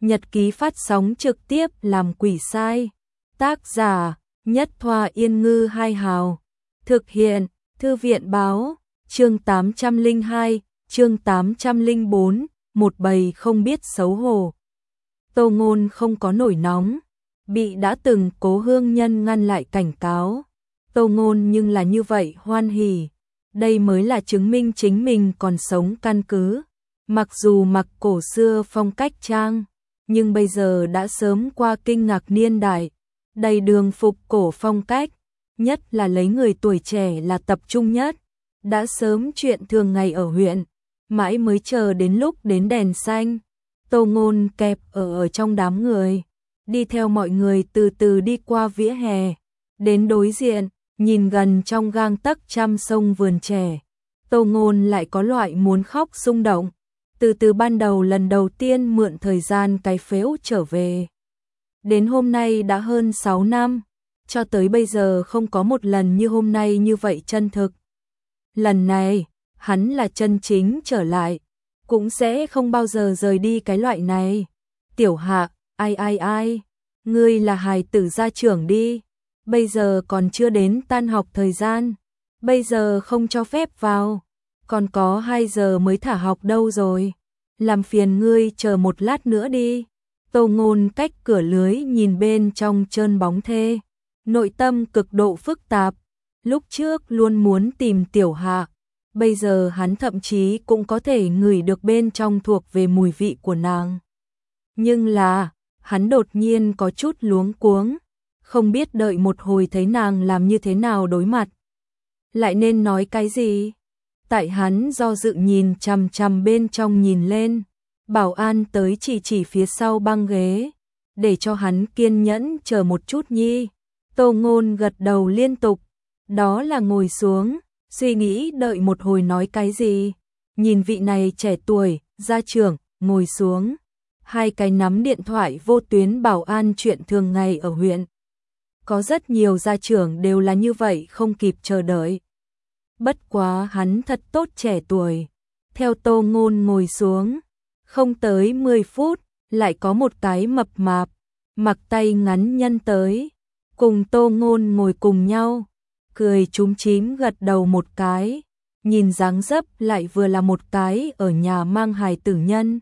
Nhật ký phát sóng trực tiếp làm quỷ sai. Tác giả Nhất Thoa Yên Ngư Hai Hào. Thực hiện Thư viện Báo. Chương 802, chương 804, một bầy không biết xấu hổ. Tô Ngôn không có nổi nóng, bị đã từng Cố Hương Nhân ngăn lại cảnh cáo. Tô Ngôn nhưng là như vậy hoan hỉ, đây mới là chứng minh chính mình còn sống căn cứ. Mặc dù mặc cổ xưa phong cách trang, nhưng bây giờ đã sớm qua kinh ngạc niên đại, đầy đường phục cổ phong cách, nhất là lấy người tuổi trẻ là tập trung nhất. Đã sớm chuyện thường ngày ở huyện, mãi mới chờ đến lúc đến đèn xanh. Tô Ngôn kẹp ở trong đám người, đi theo mọi người từ từ đi qua vỉa hè, đến đối diện, nhìn gần trong gang tấc trăm sông vườn trẻ. Tô Ngôn lại có loại muốn khóc xung động, từ ban đầu lần đầu tiên mượn thời gian cái phễu trở về. Đến hôm nay đã hơn 6 năm, cho tới bây giờ không có một lần như hôm nay như vậy chân thực. Lần này, hắn là chân chính trở lại, cũng sẽ không bao giờ rời đi cái loại này. Tiểu Hạ, ai, ngươi là hài tử gia trưởng đi, bây giờ còn chưa đến tan học thời gian, bây giờ không cho phép vào, còn có 2 giờ mới thả học đâu rồi, làm phiền ngươi chờ một lát nữa đi. Tô Ngôn cách cửa lưới nhìn bên trong trơn bóng thê, nội tâm cực độ phức tạp. Lúc trước luôn muốn tìm Tiểu Hạ, bây giờ hắn thậm chí cũng có thể ngửi được bên trong thuộc về mùi vị của nàng. Nhưng là, hắn đột nhiên có chút luống cuống, không biết đợi một hồi thấy nàng làm như thế nào đối mặt. Lại nên nói cái gì? Tại hắn do dự nhìn chằm chằm bên trong nhìn lên, bảo an tới chỉ phía sau băng ghế, để cho hắn kiên nhẫn chờ một chút nhi. Tô Ngôn gật đầu liên tục. Đó là ngồi xuống, suy nghĩ đợi một hồi nói cái gì. Nhìn vị này trẻ tuổi, gia trưởng, ngồi xuống. 2 cái nắm điện thoại vô tuyến bảo an chuyện thường ngày ở huyện. Có rất nhiều gia trưởng đều là như vậy không kịp chờ đợi. Bất quá hắn thật tốt trẻ tuổi. Theo Tô Ngôn ngồi xuống, không tới 10 phút, lại có một cái mập mạp, mặc tay ngắn nhân tới. Cùng Tô Ngôn ngồi cùng nhau. Cười chúm chím gật đầu một cái, nhìn dáng dấp lại vừa là một cái ở nhà mang hài tử nhân.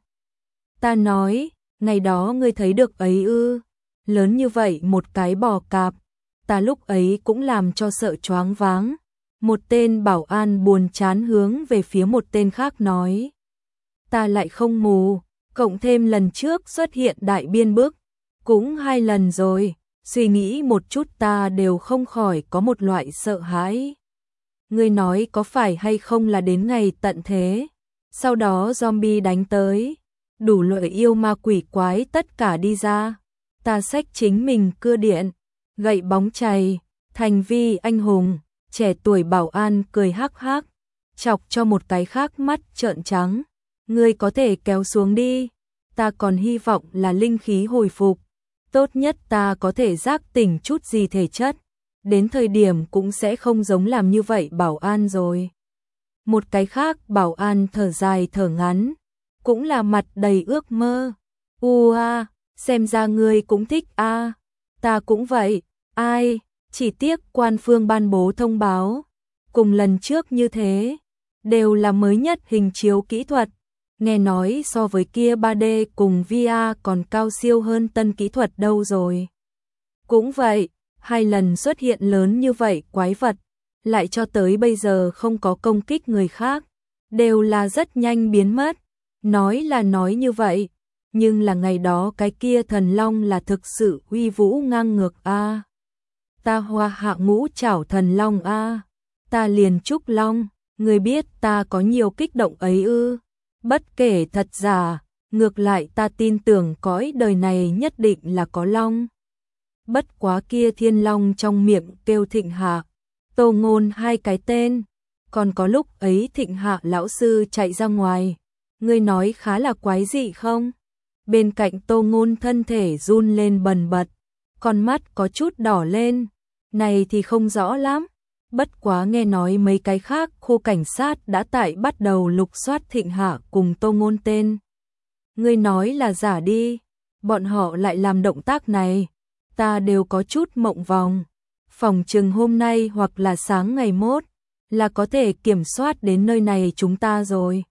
Ta nói, ngày đó ngươi thấy được ấy ư, lớn như vậy một cái bò cạp, ta lúc ấy cũng làm cho sợ choáng váng. Một tên bảo an buồn chán hướng về phía một tên khác nói. Ta lại không mù, cộng thêm lần trước xuất hiện đại biên bức, cũng 2 lần rồi. Suy nghĩ một chút ta đều không khỏi có một loại sợ hãi. Ngươi nói có phải hay không là đến ngày tận thế, sau đó zombie đánh tới, đủ loại yêu ma quỷ quái tất cả đi ra, ta xách chính mình cưa điện, gậy bóng chày, thành vi anh hùng. Trẻ tuổi bảo an cười hắc hắc, chọc cho một cái khác mắt trợn trắng. Ngươi có thể kéo xuống đi, ta còn hy vọng là linh khí hồi phục. Tốt nhất ta có thể giác tỉnh chút gì thể chất, đến thời điểm cũng sẽ không giống làm như vậy bảo an rồi. Một cái khác bảo an thở dài thở ngắn, cũng là mặt đầy ước mơ. Xem ra ngươi cũng thích a, ta cũng vậy, ai, chỉ tiếc quan phương ban bố thông báo, cùng lần trước như thế, đều là mới nhất hình chiếu kỹ thuật. Nghe nói so với kia 3D cùng VR còn cao siêu hơn tân kỹ thuật đâu rồi. Cũng vậy, 2 lần xuất hiện lớn như vậy quái vật, lại cho tới bây giờ không có công kích người khác, đều là rất nhanh biến mất. Nói là nói như vậy, nhưng là ngày đó cái kia thần long là thực sự uy vũ ngang ngược a. Ta hoa hạ ngũ trảo thần long a, ta liền trúc long, người biết ta có nhiều kích động ấy ư? Bất kể thật giả, ngược lại ta tin tưởng cõi đời này nhất định là có long. Bất quá kia thiên long trong miệng kêu Thịnh Hạ, Tô Ngôn 2 cái tên, còn có lúc ấy Thịnh Hạ lão sư chạy ra ngoài, ngươi nói khá là quái dị không? Bên cạnh Tô Ngôn thân thể run lên bần bật, con mắt có chút đỏ lên, này thì không rõ lắm. Bất quá nghe nói mấy cái khác khu cảnh sát đã tại bắt đầu lục soát Thịnh Hạ cùng Tô Ngôn tên. Ngươi nói là giả đi, bọn họ lại làm động tác này, ta đều có chút mộng vòng. Phòng chừng hôm nay hoặc là sáng ngày mốt, là có thể kiểm soát đến nơi này chúng ta rồi.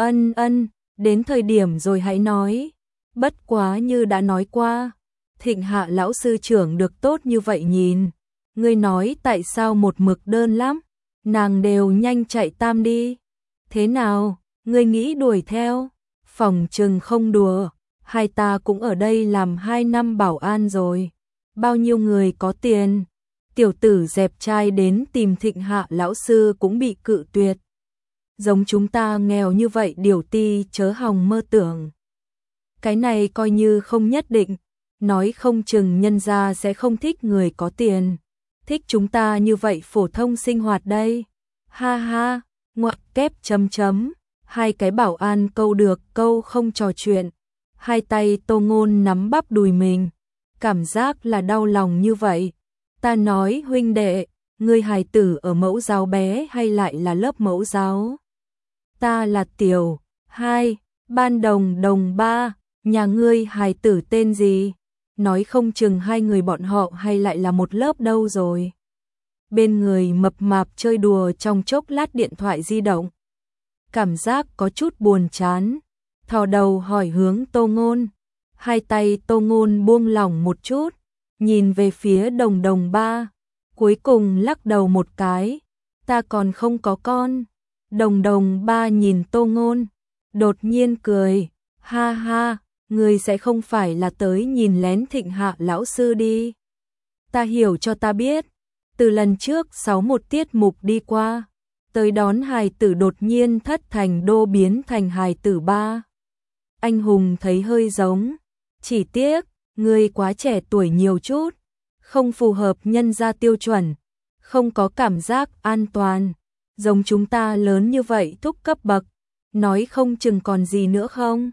Ân, đến thời điểm rồi hãy nói. Bất quá như đã nói qua, Thịnh Hạ lão sư trưởng được tốt như vậy nhìn. Ngươi nói tại sao một mực đơn lắm, nàng đều nhanh chạy tam đi. Thế nào, ngươi nghĩ đuổi theo? Phòng chừng không đùa, hai ta cũng ở đây làm 2 năm bảo an rồi. Bao nhiêu người có tiền? Tiểu tử dẹp trai đến tìm Thịnh Hạ lão sư cũng bị cự tuyệt. Giống chúng ta nghèo như vậy điều ti chớ hòng mơ tưởng. Cái này coi như không nhất định, nói không chừng nhân gia sẽ không thích người có tiền. Thích chúng ta như vậy phổ thông sinh hoạt đây. Ha ha, ngoặc kép chấm chấm. Hai cái bảo an câu được câu không trò chuyện. Hai tay Tô Ngôn nắm bắp đùi mình. Cảm giác là đau lòng như vậy. Ta nói huynh đệ, ngươi hài tử ở mẫu giáo bé hay lại là lớp mẫu giáo? Ta là tiểu 2, ban đồng 3, nhà ngươi hài tử tên gì? Nói không chừng hai người bọn họ hay lại là một lớp đâu rồi. Bên người mập mạp chơi đùa trong chốc lát điện thoại di động. Cảm giác có chút buồn chán, thò đầu hỏi hướng Tô Ngôn. Hai tay Tô Ngôn buông lỏng một chút, nhìn về phía đồng 3, cuối cùng lắc đầu một cái. Ta còn không có con. Đồng 3 nhìn Tô Ngôn, đột nhiên cười. Ha ha, ngươi sẽ không phải là tới nhìn lén Thịnh Hạ lão sư đi. Ta hiểu cho ta biết, từ lần trước 61 tiết mục đi qua, tới đón hài tử đột nhiên thất thành đô biến thành hài tử 3. Anh hùng thấy hơi giống, chỉ tiếc, ngươi quá trẻ tuổi nhiều chút, không phù hợp nhân gia tiêu chuẩn, không có cảm giác an toàn, giống chúng ta lớn như vậy thúc cấp bậc, nói không chừng còn gì nữa không?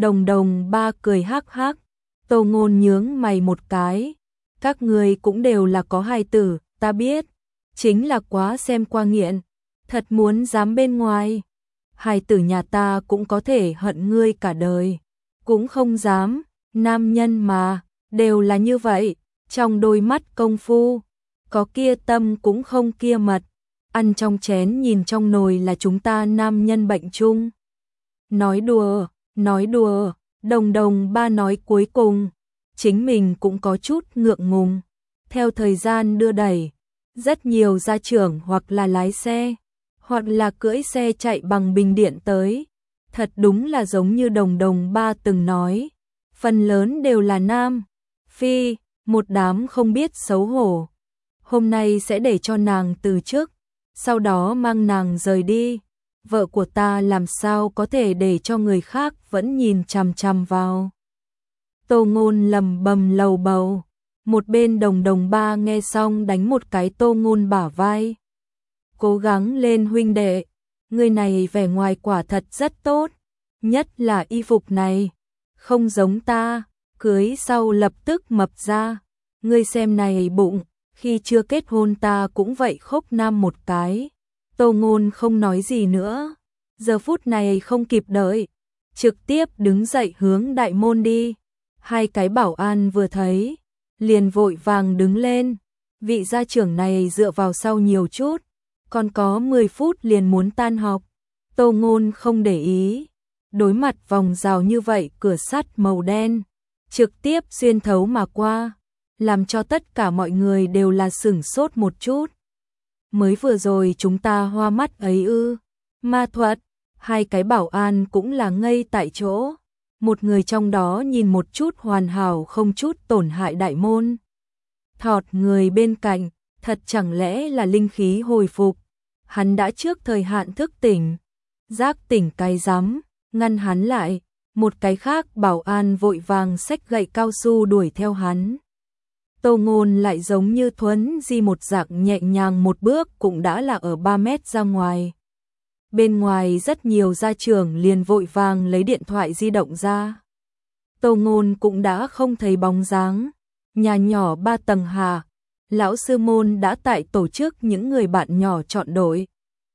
Đồng 3 cười hắc hắc, Tô Ngôn nhướng mày một cái, các ngươi cũng đều là có hài tử, ta biết, chính là quá xem qua nghiện, thật muốn dám bên ngoài. Hài tử nhà ta cũng có thể hận ngươi cả đời, cũng không dám, nam nhân mà, đều là như vậy, trong đôi mắt công phu, có kia tâm cũng không kia mật, ăn trong chén nhìn trong nồi là chúng ta nam nhân bệnh chung. Nói đùa, đồng 3 nói cuối cùng, chính mình cũng có chút ngượng ngùng. Theo thời gian đưa đẩy, rất nhiều gia trưởng hoặc là lái xe, hoặc là cưỡi xe chạy bằng bình điện tới. Thật đúng là giống như đồng 3 từng nói, phần lớn đều là nam. Phi, một đám không biết xấu hổ. Hôm nay sẽ để cho nàng từ chức, sau đó mang nàng rời đi. Vợ của ta làm sao có thể để cho người khác vẫn nhìn chằm chằm vào. Tô Ngôn lầm bầm lầu bầu. Một bên đồng 3 nghe xong đánh một cái Tô Ngôn bả vai. Cố gắng lên huynh đệ, người này vẻ ngoài quả thật rất tốt, nhất là y phục này, không giống ta, cưới sau lập tức mập ra. Ngươi xem này bụng, khi chưa kết hôn ta cũng vậy khốc nam một cái. Tô Ngôn không nói gì nữa, giờ phút này không kịp đợi, trực tiếp đứng dậy hướng đại môn đi. Hai cái bảo an vừa thấy, liền vội vàng đứng lên. Vị gia trưởng này dựa vào sau nhiều chút, còn có 10 phút liền muốn tan học. Tô Ngôn không để ý, đối mặt vòng rào như vậy cửa sắt màu đen, trực tiếp xuyên thấu mà qua, làm cho tất cả mọi người đều là sửng sốt một chút. Mới vừa rồi chúng ta hoa mắt ấy ư? Ma thuật. Hai cái bảo an cũng là ngây tại chỗ. Một người trong đó nhìn một chút hoàn hảo không chút tổn hại đại môn. Thọt người bên cạnh, thật chẳng lẽ là linh khí hồi phục. Hắn đã trước thời hạn thức tỉnh. Giác tỉnh cái rắm, ngăn hắn lại. Một cái khác bảo an vội vàng xách gậy cao su đuổi theo hắn. Tô Ngôn lại giống như thuấn di một dạng nhẹ nhàng một bước cũng đã là ở 3 mét ra ngoài. Bên ngoài rất nhiều gia trưởng liền vội vàng lấy điện thoại di động ra. Tô Ngôn cũng đã không thấy bóng dáng. Nhà nhỏ 3 tầng hà, lão sư môn đã tại tổ chức những người bạn nhỏ chọn đội.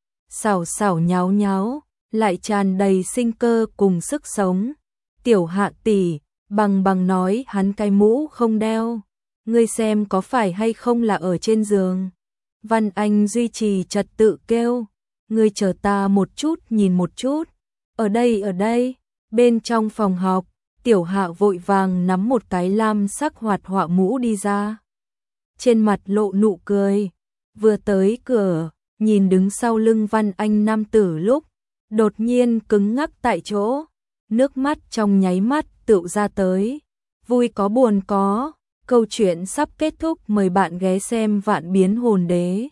Xào xào nháo nháo, lại tràn đầy sinh cơ cùng sức sống. Tiểu Hạ tỷ, Bằng nói hắn cái mũ không đeo. Ngươi xem có phải hay không là ở trên giường. Văn Anh duy trì trật tự kêu. Ngươi chờ ta một chút nhìn một chút. Ở đây. Bên trong phòng học, Tiểu Hạo vội vàng nắm một cái lam sắc hoạt họa mũ đi ra. Trên mặt lộ nụ cười. Vừa tới cửa, nhìn đứng sau lưng Văn Anh nam tử lúc, đột nhiên cứng ngắc tại chỗ. Nước mắt trong nháy mắt tựu ra tới. Vui có buồn có. Câu chuyện sắp kết thúc, mời bạn ghé xem Vạn Biến Hồn Đế.